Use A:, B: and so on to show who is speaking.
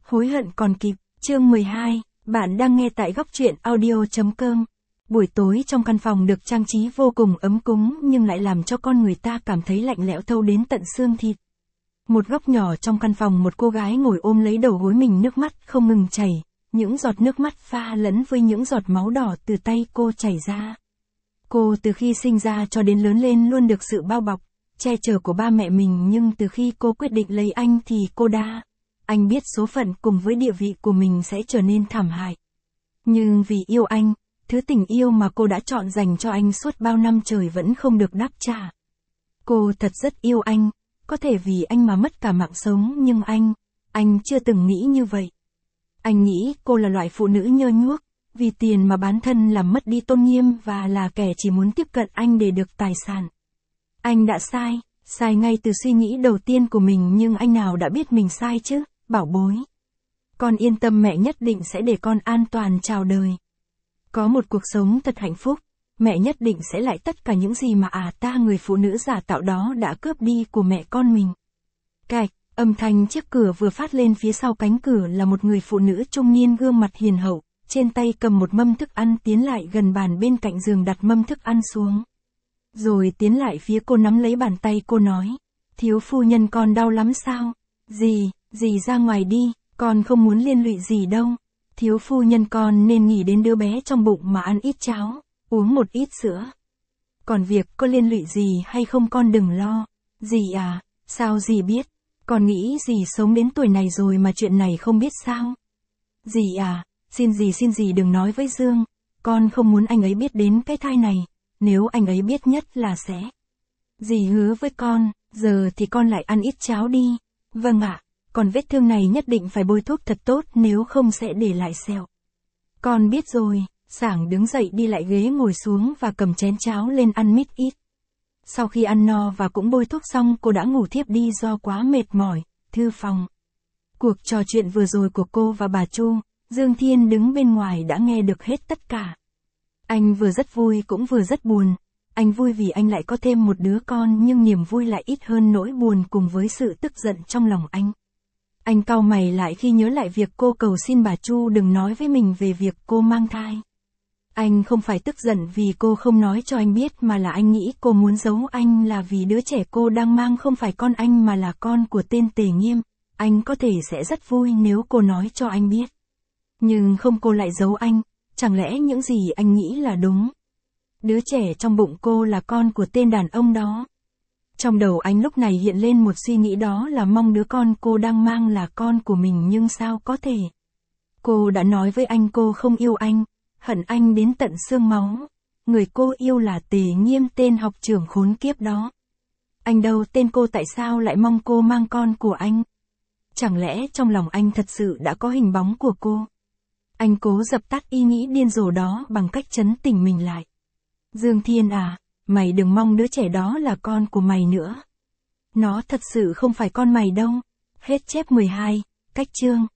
A: Hối hận còn kịp, chương 12, bạn đang nghe tại góc truyện audio.com. Buổi tối trong căn phòng được trang trí vô cùng ấm cúng nhưng lại làm cho con người ta cảm thấy lạnh lẽo thâu đến tận xương thịt. Một góc nhỏ trong căn phòng một cô gái ngồi ôm lấy đầu gối mình, nước mắt không ngừng chảy, những giọt nước mắt pha lẫn với những giọt máu đỏ từ tay cô chảy ra. Cô từ khi sinh ra cho đến lớn lên luôn được sự bao bọc, che chở của ba mẹ mình, nhưng từ khi cô quyết định lấy anh thì anh biết số phận cùng với địa vị của mình sẽ trở nên thảm hại. Nhưng vì yêu anh, thứ tình yêu mà cô đã chọn dành cho anh suốt bao năm trời vẫn không được đáp trả. Cô thật rất yêu anh, có thể vì anh mà mất cả mạng sống, nhưng anh chưa từng nghĩ như vậy. Anh nghĩ cô là loại phụ nữ nhơ nhuốc, vì tiền mà bán thân làm mất đi tôn nghiêm và là kẻ chỉ muốn tiếp cận anh để được tài sản. Anh đã sai ngay từ suy nghĩ đầu tiên của mình, nhưng anh nào đã biết mình sai chứ, bảo bối. Con yên tâm, mẹ nhất định sẽ để con an toàn chào đời. Có một cuộc sống thật hạnh phúc, mẹ nhất định sẽ lại tất cả những gì mà người phụ nữ giả tạo đó đã cướp đi của mẹ con mình. Cạch, âm thanh chiếc cửa vừa phát lên, phía sau cánh cửa là một người phụ nữ trung niên gương mặt hiền hậu, trên tay cầm một mâm thức ăn, tiến lại gần bàn bên cạnh giường đặt mâm thức ăn xuống. Rồi tiến lại phía cô, nắm lấy bàn tay cô nói, thiếu phu nhân con đau lắm sao? Dì ra ngoài đi, con không muốn liên lụy gì đâu. Thiếu phu nhân con nên nghĩ đến đứa bé trong bụng mà ăn ít cháo, uống một ít sữa. Còn việc có liên lụy gì hay không con đừng lo. Dì à, sao dì biết? Con nghĩ dì sống đến tuổi này rồi mà chuyện này không biết sao? Dì à, xin dì đừng nói với Dương, con không muốn anh ấy biết đến cái thai này, nếu anh ấy biết nhất là sẽ. Dì hứa với con, giờ thì con lại ăn ít cháo đi. Vâng ạ, còn vết thương này nhất định phải bôi thuốc thật tốt, nếu không sẽ để lại sẹo. Con biết rồi. Sảng đứng dậy đi lại ghế ngồi xuống và cầm chén cháo lên ăn mít ít. Sau khi ăn no và cũng bôi thuốc xong, cô đã ngủ thiếp đi do quá mệt mỏi. Thư phòng. Cuộc trò chuyện vừa rồi của cô và bà Chu, Dương Thiên đứng bên ngoài đã nghe được hết tất cả. Anh vừa rất vui cũng vừa rất buồn. Anh vui vì anh lại có thêm một đứa con, nhưng niềm vui lại ít hơn nỗi buồn cùng với sự tức giận trong lòng anh. Anh cau mày lại khi nhớ lại việc cô cầu xin bà Chu đừng nói với mình về việc cô mang thai. Anh không phải tức giận vì cô không nói cho anh biết, mà là anh nghĩ cô muốn giấu anh là vì đứa trẻ cô đang mang không phải con anh mà là con của tên Tề Nghiêm. Anh có thể sẽ rất vui nếu cô nói cho anh biết. Nhưng không, cô lại giấu anh, chẳng lẽ những gì anh nghĩ là đúng? Đứa trẻ trong bụng cô là con của tên đàn ông đó. Trong đầu anh lúc này hiện lên một suy nghĩ, đó là mong đứa con cô đang mang là con của mình, nhưng sao có thể? Cô đã nói với anh cô không yêu anh, hận anh đến tận xương máu. Người cô yêu là Tề Nghiêm, tên học trưởng khốn kiếp đó. Anh đâu, tên cô tại sao lại mong cô mang con của anh? Chẳng lẽ trong lòng anh thật sự đã có hình bóng của cô? Anh cố dập tắt ý nghĩ điên rồ đó bằng cách trấn tĩnh mình lại. Dương Thiên à, mày đừng mong đứa trẻ đó là con của mày nữa. Nó thật sự không phải con mày đâu. Hết chép 12, cách chương.